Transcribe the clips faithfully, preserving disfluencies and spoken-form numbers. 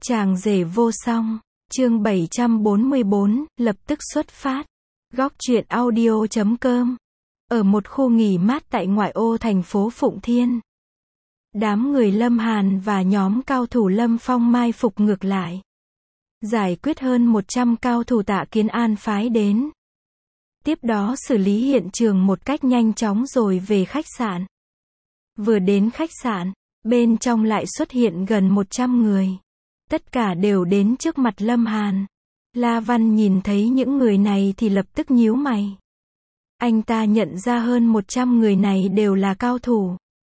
Chàng rể vô song, chương bảy trăm bốn mươi bốn, lập tức xuất phát. Góc truyện audio chấm com. Ở một khu nghỉ mát tại ngoại ô thành phố Phụng Thiên, đám người Lâm Hàn và nhóm cao thủ Lâm Phong mai phục ngược lại, giải quyết hơn một trăm cao thủ Tạ Kiến An phái đến. Tiếp đó xử lý hiện trường một cách nhanh chóng rồi về khách sạn. Vừa đến khách sạn, bên trong lại xuất hiện gần một trăm người. Tất cả đều đến trước mặt Lâm Hàn. La Văn nhìn thấy những người này thì lập tức nhíu mày. Anh ta nhận ra hơn một trăm người này đều là cao thủ.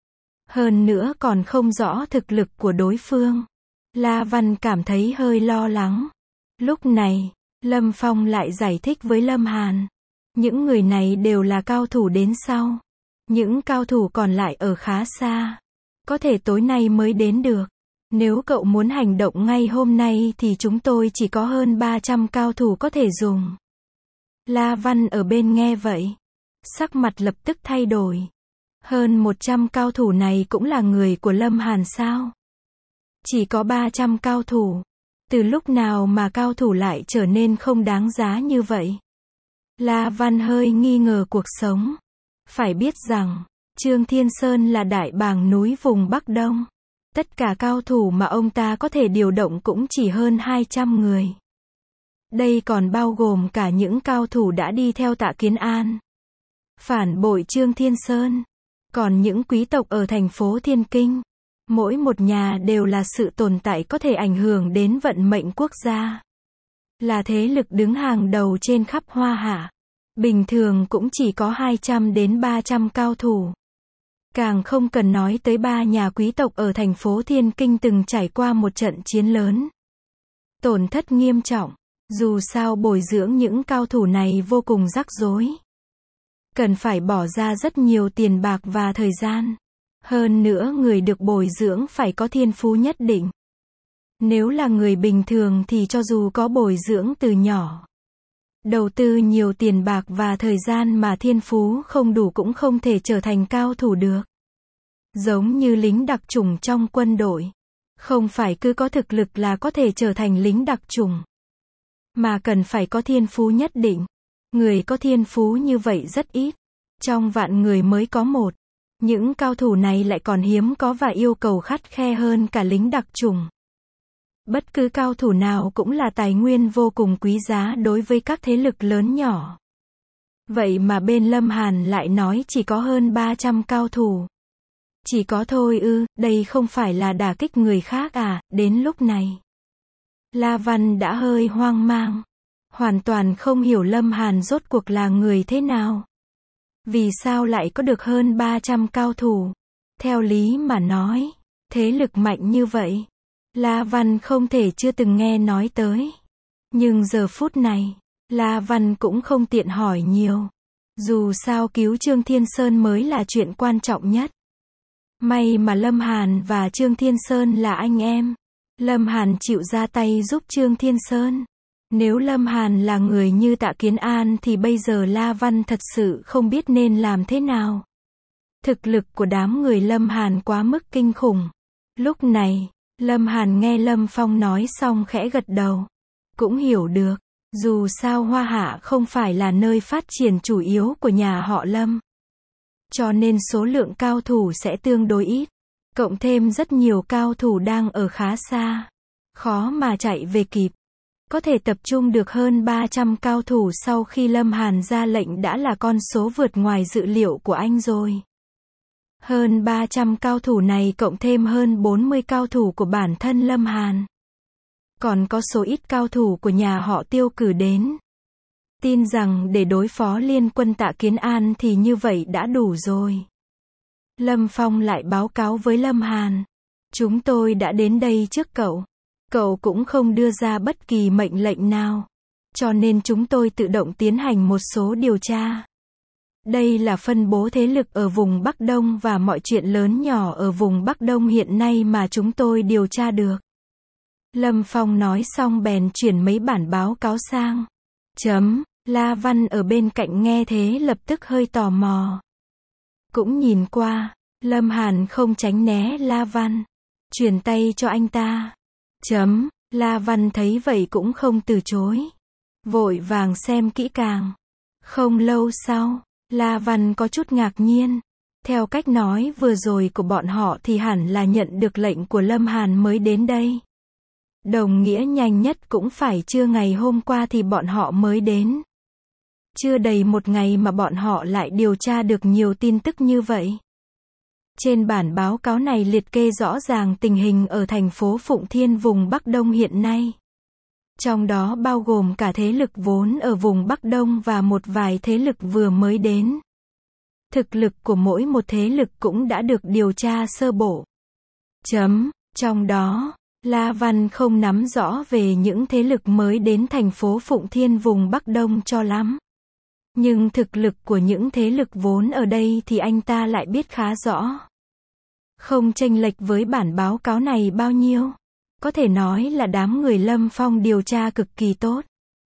Hơn nữa còn không rõ thực lực của đối phương. La Văn cảm thấy hơi lo lắng. Lúc này, Lâm Phong lại giải thích với Lâm Hàn. Những người này đều là cao thủ đến sau. Những cao thủ còn lại ở khá xa. Có thể tối nay mới đến được. Nếu cậu muốn hành động ngay hôm nay thì chúng tôi chỉ có hơn ba trăm cao thủ có thể dùng. La Văn ở bên nghe vậy, sắc mặt lập tức thay đổi. Hơn một trăm cao thủ này cũng là người của Lâm Hàn sao? Chỉ có ba trăm cao thủ. Từ lúc nào mà cao thủ lại trở nên không đáng giá như vậy? La Văn hơi nghi ngờ cuộc sống. Phải biết rằng, Trương Thiên Sơn là đại bàng núi vùng Bắc Đông. Tất cả cao thủ mà ông ta có thể điều động cũng chỉ hơn hai trăm người. Đây còn bao gồm cả những cao thủ đã đi theo Tạ Kiến An, phản bội Trương Thiên Sơn. Còn những quý tộc ở thành phố Thiên Kinh, mỗi một nhà đều là sự tồn tại có thể ảnh hưởng đến vận mệnh quốc gia. Là thế lực đứng hàng đầu trên khắp Hoa Hạ. Bình thường cũng chỉ có hai trăm đến ba trăm cao thủ. Càng không cần nói tới ba nhà quý tộc ở thành phố Thiên Kinh từng trải qua một trận chiến lớn. Tổn thất nghiêm trọng. Dù sao bồi dưỡng những cao thủ này vô cùng rắc rối. Cần phải bỏ ra rất nhiều tiền bạc và thời gian. Hơn nữa người được bồi dưỡng phải có thiên phú nhất định. Nếu là người bình thường thì cho dù có bồi dưỡng từ nhỏ, đầu tư nhiều tiền bạc và thời gian mà thiên phú không đủ cũng không thể trở thành cao thủ được. Giống như lính đặc chủng trong quân đội. Không phải cứ có thực lực là có thể trở thành lính đặc chủng. Mà cần phải có thiên phú nhất định. Người có thiên phú như vậy rất ít. Trong vạn người mới có một. Những cao thủ này lại còn hiếm có và yêu cầu khắt khe hơn cả lính đặc chủng. Bất cứ cao thủ nào cũng là tài nguyên vô cùng quý giá đối với các thế lực lớn nhỏ. Vậy mà bên Lâm Hàn lại nói chỉ có hơn ba trăm cao thủ. Chỉ có thôi ư, đây không phải là đả kích người khác à? Đến lúc này, La Văn đã hơi hoang mang. Hoàn toàn không hiểu Lâm Hàn rốt cuộc là người thế nào. Vì sao lại có được hơn ba trăm cao thủ? Theo lý mà nói, thế lực mạnh như vậy, La Văn không thể chưa từng nghe nói tới. Nhưng giờ phút này, La Văn cũng không tiện hỏi nhiều. Dù sao cứu Trương Thiên Sơn mới là chuyện quan trọng nhất. May mà Lâm Hàn và Trương Thiên Sơn là anh em. Lâm Hàn chịu ra tay giúp Trương Thiên Sơn. Nếu Lâm Hàn là người như Tạ Kiến An thì bây giờ La Văn thật sự không biết nên làm thế nào. Thực lực của đám người Lâm Hàn quá mức kinh khủng. Lúc này, Lâm Hàn nghe Lâm Phong nói xong khẽ gật đầu. Cũng hiểu được, dù sao Hoa Hạ không phải là nơi phát triển chủ yếu của nhà họ Lâm. Cho nên số lượng cao thủ sẽ tương đối ít. Cộng thêm rất nhiều cao thủ đang ở khá xa. Khó mà chạy về kịp. Có thể tập trung được hơn ba trăm cao thủ sau khi Lâm Hàn ra lệnh đã là con số vượt ngoài dự liệu của anh rồi. Hơn ba trăm cao thủ này cộng thêm hơn bốn mươi cao thủ của bản thân Lâm Hàn. Còn có số ít cao thủ của nhà họ Tiêu cử đến. Tin rằng để đối phó liên quân Tạ Kiến An thì như vậy đã đủ rồi. Lâm Phong lại báo cáo với Lâm Hàn. Chúng tôi đã đến đây trước cậu. Cậu cũng không đưa ra bất kỳ mệnh lệnh nào. Cho nên chúng tôi tự động tiến hành một số điều tra. Đây là phân bố thế lực ở vùng Bắc Đông và mọi chuyện lớn nhỏ ở vùng Bắc Đông hiện nay mà chúng tôi điều tra được. Lâm Phong nói xong bèn chuyển mấy bản báo cáo sang. Chấm, La Văn ở bên cạnh nghe thế lập tức hơi tò mò. Cũng nhìn qua, Lâm Hàn không tránh né La Văn. Chuyển tay cho anh ta. Chấm, La Văn thấy vậy cũng không từ chối. Vội vàng xem kỹ càng. Không lâu sau, La Văn có chút ngạc nhiên. Theo cách nói vừa rồi của bọn họ thì hẳn là nhận được lệnh của Lâm Hàn mới đến đây. Đồng nghĩa nhanh nhất cũng phải trưa ngày hôm qua thì bọn họ mới đến. Chưa đầy một ngày mà bọn họ lại điều tra được nhiều tin tức như vậy. Trên bản báo cáo này liệt kê rõ ràng tình hình ở thành phố Phụng Thiên vùng Bắc Đông hiện nay. Trong đó bao gồm cả thế lực vốn ở vùng Bắc Đông và một vài thế lực vừa mới đến. Thực lực của mỗi một thế lực cũng đã được điều tra sơ bộ. Chấm, trong đó, La Văn không nắm rõ về những thế lực mới đến thành phố Phụng Thiên vùng Bắc Đông cho lắm. Nhưng thực lực của những thế lực vốn ở đây thì anh ta lại biết khá rõ. Không chênh lệch với bản báo cáo này bao nhiêu. Có thể nói là đám người Lâm Phong điều tra cực kỳ tốt.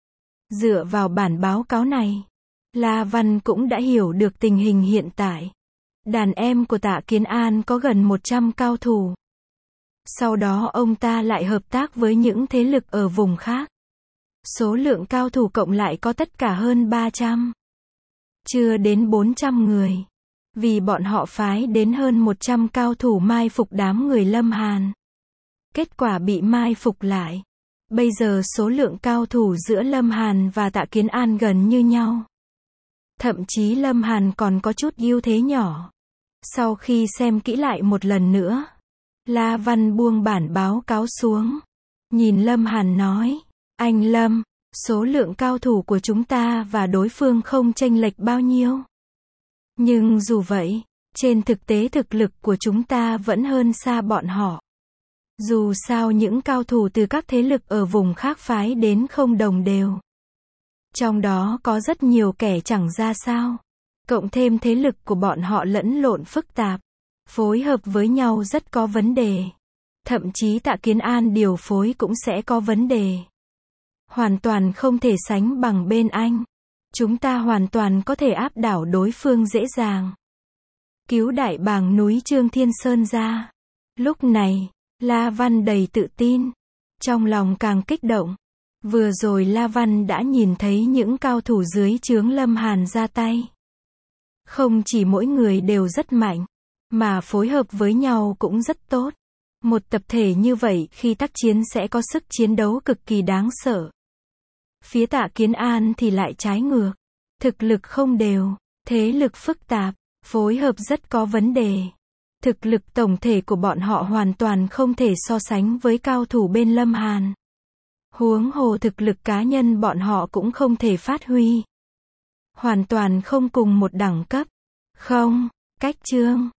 Dựa vào bản báo cáo này, La Văn cũng đã hiểu được tình hình hiện tại. Đàn em của Tạ Kiến An có gần một trăm cao thủ. Sau đó ông ta lại hợp tác với những thế lực ở vùng khác. Số lượng cao thủ cộng lại có tất cả hơn ba trăm. Chưa đến bốn trăm người. Vì bọn họ phái đến hơn một trăm cao thủ mai phục đám người Lâm Hàn. Kết quả bị mai phục lại. Bây giờ số lượng cao thủ giữa Lâm Hàn và Tạ Kiến An gần như nhau. Thậm chí Lâm Hàn còn có chút ưu thế nhỏ. Sau khi xem kỹ lại một lần nữa, La Văn buông bản báo cáo xuống. Nhìn Lâm Hàn nói, anh Lâm, số lượng cao thủ của chúng ta và đối phương không chênh lệch bao nhiêu. Nhưng dù vậy, trên thực tế thực lực của chúng ta vẫn hơn xa bọn họ. Dù sao những cao thủ từ các thế lực ở vùng khác phái đến không đồng đều. Trong đó có rất nhiều kẻ chẳng ra sao. Cộng thêm thế lực của bọn họ lẫn lộn phức tạp. Phối hợp với nhau rất có vấn đề. Thậm chí Tạ Kiến An điều phối cũng sẽ có vấn đề. Hoàn toàn không thể sánh bằng bên anh. Chúng ta hoàn toàn có thể áp đảo đối phương dễ dàng. Cứu đại bàng núi Trương Thiên Sơn ra. Lúc này, La Văn đầy tự tin. Trong lòng càng kích động. Vừa rồi La Văn đã nhìn thấy những cao thủ dưới trướng Lâm Hàn ra tay. Không chỉ mỗi người đều rất mạnh, mà phối hợp với nhau cũng rất tốt. Một tập thể như vậy khi tác chiến sẽ có sức chiến đấu cực kỳ đáng sợ. Phía Tạ Kiến An thì lại trái ngược. Thực lực không đều, thế lực phức tạp, phối hợp rất có vấn đề. Thực lực tổng thể của bọn họ hoàn toàn không thể so sánh với cao thủ bên Lâm Hàn. Huống hồ thực lực cá nhân bọn họ cũng không thể phát huy. Hoàn toàn không cùng một đẳng cấp. Không, cách chương.